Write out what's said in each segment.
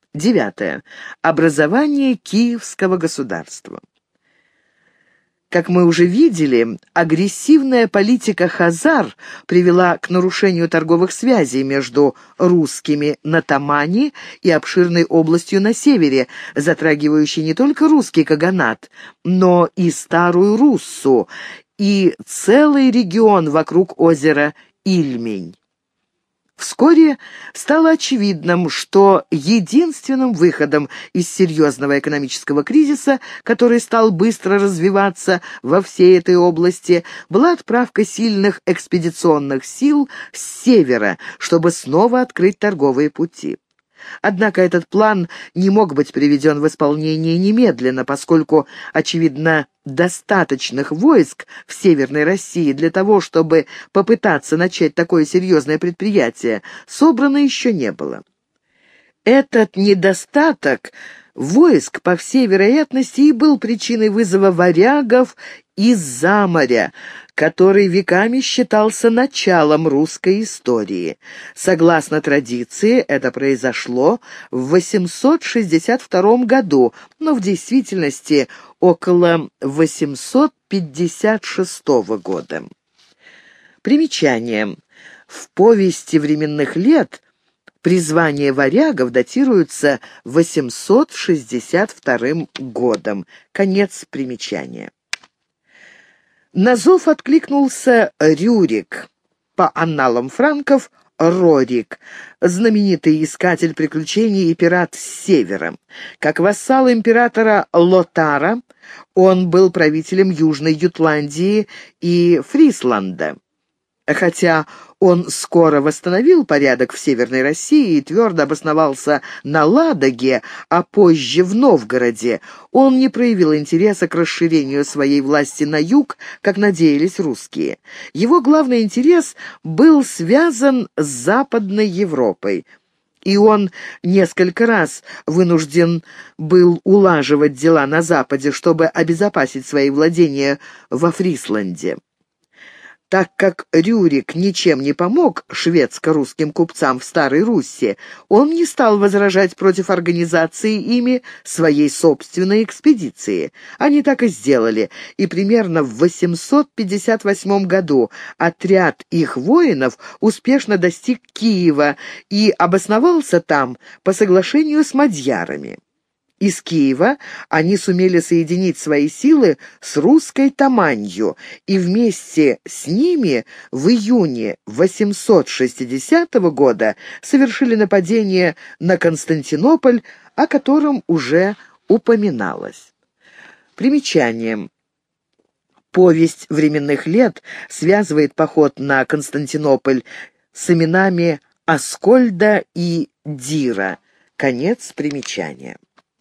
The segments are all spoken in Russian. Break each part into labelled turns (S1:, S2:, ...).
S1: Девятое. Образование Киевского государства. Как мы уже видели, агрессивная политика хазар привела к нарушению торговых связей между русскими на Тамане и обширной областью на севере, затрагивающей не только русский каганат, но и Старую Руссу и целый регион вокруг озера Ильмень. Вскоре стало очевидным, что единственным выходом из серьезного экономического кризиса, который стал быстро развиваться во всей этой области, была отправка сильных экспедиционных сил с севера, чтобы снова открыть торговые пути. Однако этот план не мог быть приведен в исполнение немедленно, поскольку, очевидно, достаточных войск в Северной России для того, чтобы попытаться начать такое серьезное предприятие, собрано еще не было. Этот недостаток войск, по всей вероятности, и был причиной вызова варягов из-за моря, который веками считался началом русской истории. Согласно традиции, это произошло в 862 году, но в действительности около 856 года. Примечание. В повести временных лет призвание варягов датируется 862 годом. Конец примечания. На зов откликнулся Рюрик, по анналам франков Рорик, знаменитый искатель приключений и пират с севера. Как вассал императора Лотара, он был правителем Южной Ютландии и Фрисланда. Хотя он скоро восстановил порядок в Северной России и твердо обосновался на Ладоге, а позже в Новгороде, он не проявил интереса к расширению своей власти на юг, как надеялись русские. Его главный интерес был связан с Западной Европой, и он несколько раз вынужден был улаживать дела на Западе, чтобы обезопасить свои владения во Фрисланде. Так как Рюрик ничем не помог шведско-русским купцам в Старой Руси, он не стал возражать против организации ими своей собственной экспедиции. Они так и сделали, и примерно в 858 году отряд их воинов успешно достиг Киева и обосновался там по соглашению с мадьярами. Из Киева они сумели соединить свои силы с русской Таманью, и вместе с ними в июне 860 года совершили нападение на Константинополь, о котором уже упоминалось. Примечание. Повесть временных лет связывает поход на Константинополь с именами Аскольда и Дира. Конец примечания.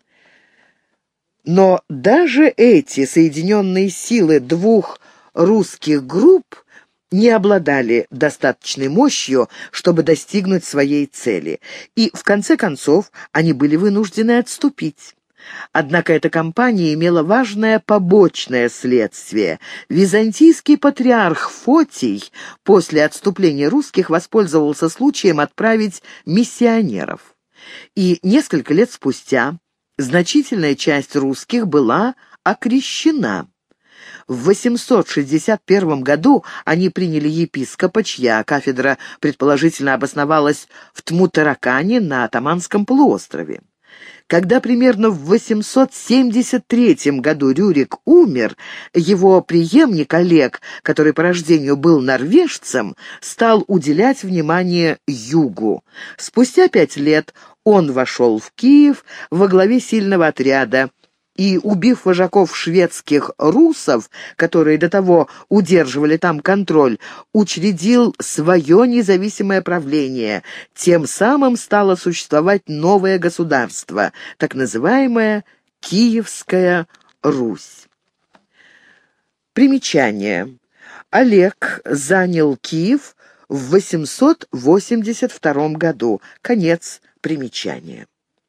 S1: Но даже эти соединенные силы двух русских групп не обладали достаточной мощью, чтобы достигнуть своей цели, и в конце концов они были вынуждены отступить. Однако эта кампания имела важное побочное следствие. Византийский патриарх Фотий после отступления русских воспользовался случаем отправить миссионеров. И несколько лет спустя значительная часть русских была окрещена. В 861 году они приняли епископа, чья кафедра предположительно обосновалась в Тмутаракане на Таманском полуострове. Когда примерно в 873 году Рюрик умер, его преемник Олег, который по рождению был норвежцем, стал уделять внимание югу. Спустя 5 лет он вошел в Киев во главе сильного отряда и, убив вожаков шведских русов, которые до того удерживали там контроль, учредил свое независимое правление. Тем самым стало существовать новое государство, так называемая Киевская Русь. Примечание. Олег занял Киев в 882 году. Конец примечания.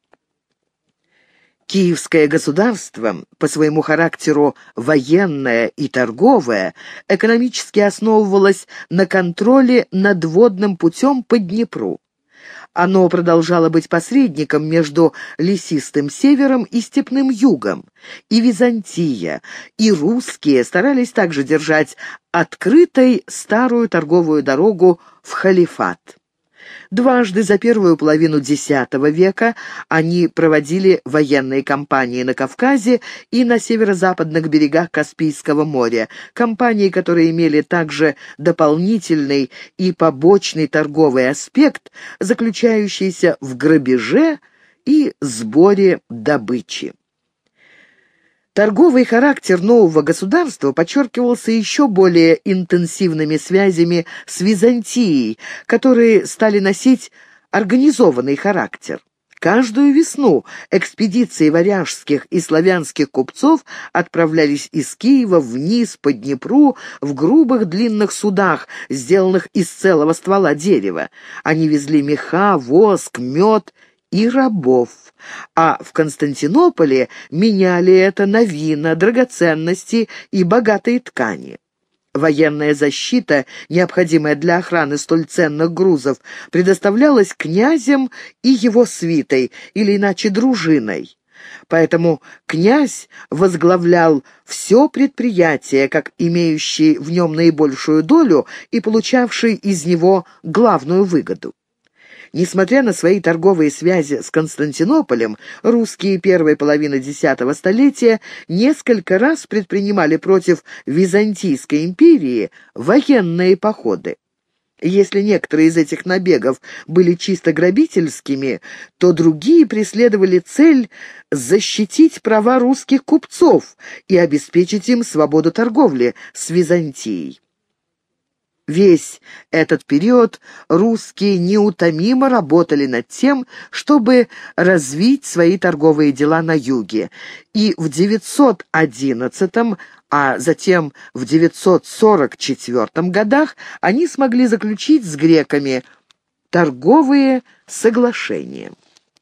S1: Киевское государство, по своему характеру военное и торговое, экономически основывалось на контроле над водным путем по Днепру. Оно продолжало быть посредником между лесистым севером и степным югом. И Византия, и русские старались также держать открытой старую торговую дорогу в халифат. Дважды за первую половину X века они проводили военные кампании на Кавказе и на северо-западных берегах Каспийского моря, кампании, которые имели также дополнительный и побочный торговый аспект, заключающийся в грабеже и сборе добычи. Торговый характер нового государства подчеркивался еще более интенсивными связями с Византией, которые стали носить организованный характер. Каждую весну экспедиции варяжских и славянских купцов отправлялись из Киева вниз по Днепру в грубых длинных судах, сделанных из целого ствола дерева. Они везли меха, воск, мед и рабов, а в Константинополе меняли это на вина, драгоценности и богатые ткани. Военная защита, необходимая для охраны столь ценных грузов, предоставлялась князем и его свитой, или иначе дружиной. Поэтому князь возглавлял все предприятие, как имеющий в нем наибольшую долю и получавший из него главную выгоду. Несмотря на свои торговые связи с Константинополем, русские первой половины X столетия несколько раз предпринимали против Византийской империи военные походы. Если некоторые из этих набегов были чисто грабительскими, то другие преследовали цель защитить права русских купцов и обеспечить им свободу торговли с Византией. Весь этот период русские неутомимо работали над тем, чтобы развить свои торговые дела на юге, и в 911, а затем в 944 годах они смогли заключить с греками торговые соглашения.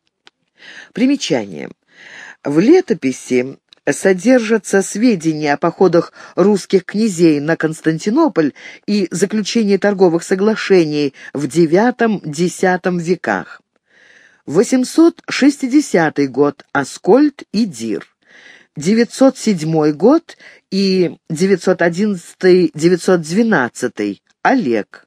S1: Примечание. В летописи содержатся сведения о походах русских князей на Константинополь и заключении торговых соглашений в IX-X веках. 860 год – Аскольд и Дир. 907 год и 911-912 – Олег.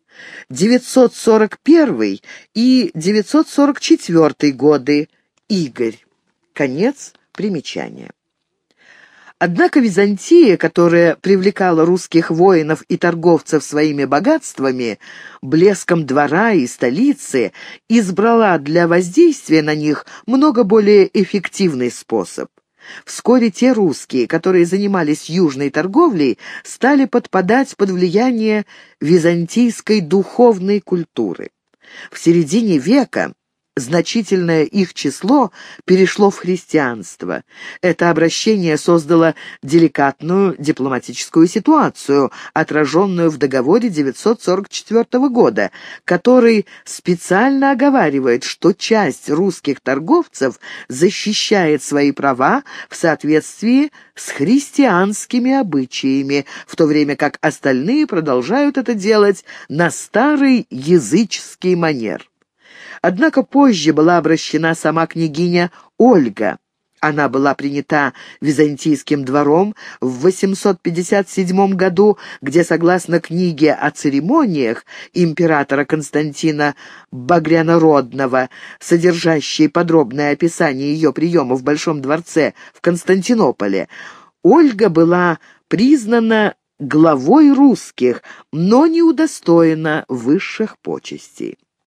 S1: 941 и 944 годы – Игорь. Конец примечания. Однако Византия, которая привлекала русских воинов и торговцев своими богатствами, блеском двора и столицы, избрала для воздействия на них много более эффективный способ. Вскоре те русские, которые занимались южной торговлей, стали подпадать под влияние византийской духовной культуры. В середине века значительное их число перешло в христианство. Это обращение создало деликатную дипломатическую ситуацию, отраженную в договоре 944 года, который специально оговаривает, что часть русских торговцев защищает свои права в соответствии с христианскими обычаями, в то время как остальные продолжают это делать на старый языческий манер. Однако позже была обращена сама княгиня Ольга. Она была принята византийским двором в 857 году, где, согласно книге о церемониях императора Константина Багрянородного, содержащей подробное описание ее приема в Большом дворце в Константинополе, Ольга была признана главой русских, но не удостоена высших почестей.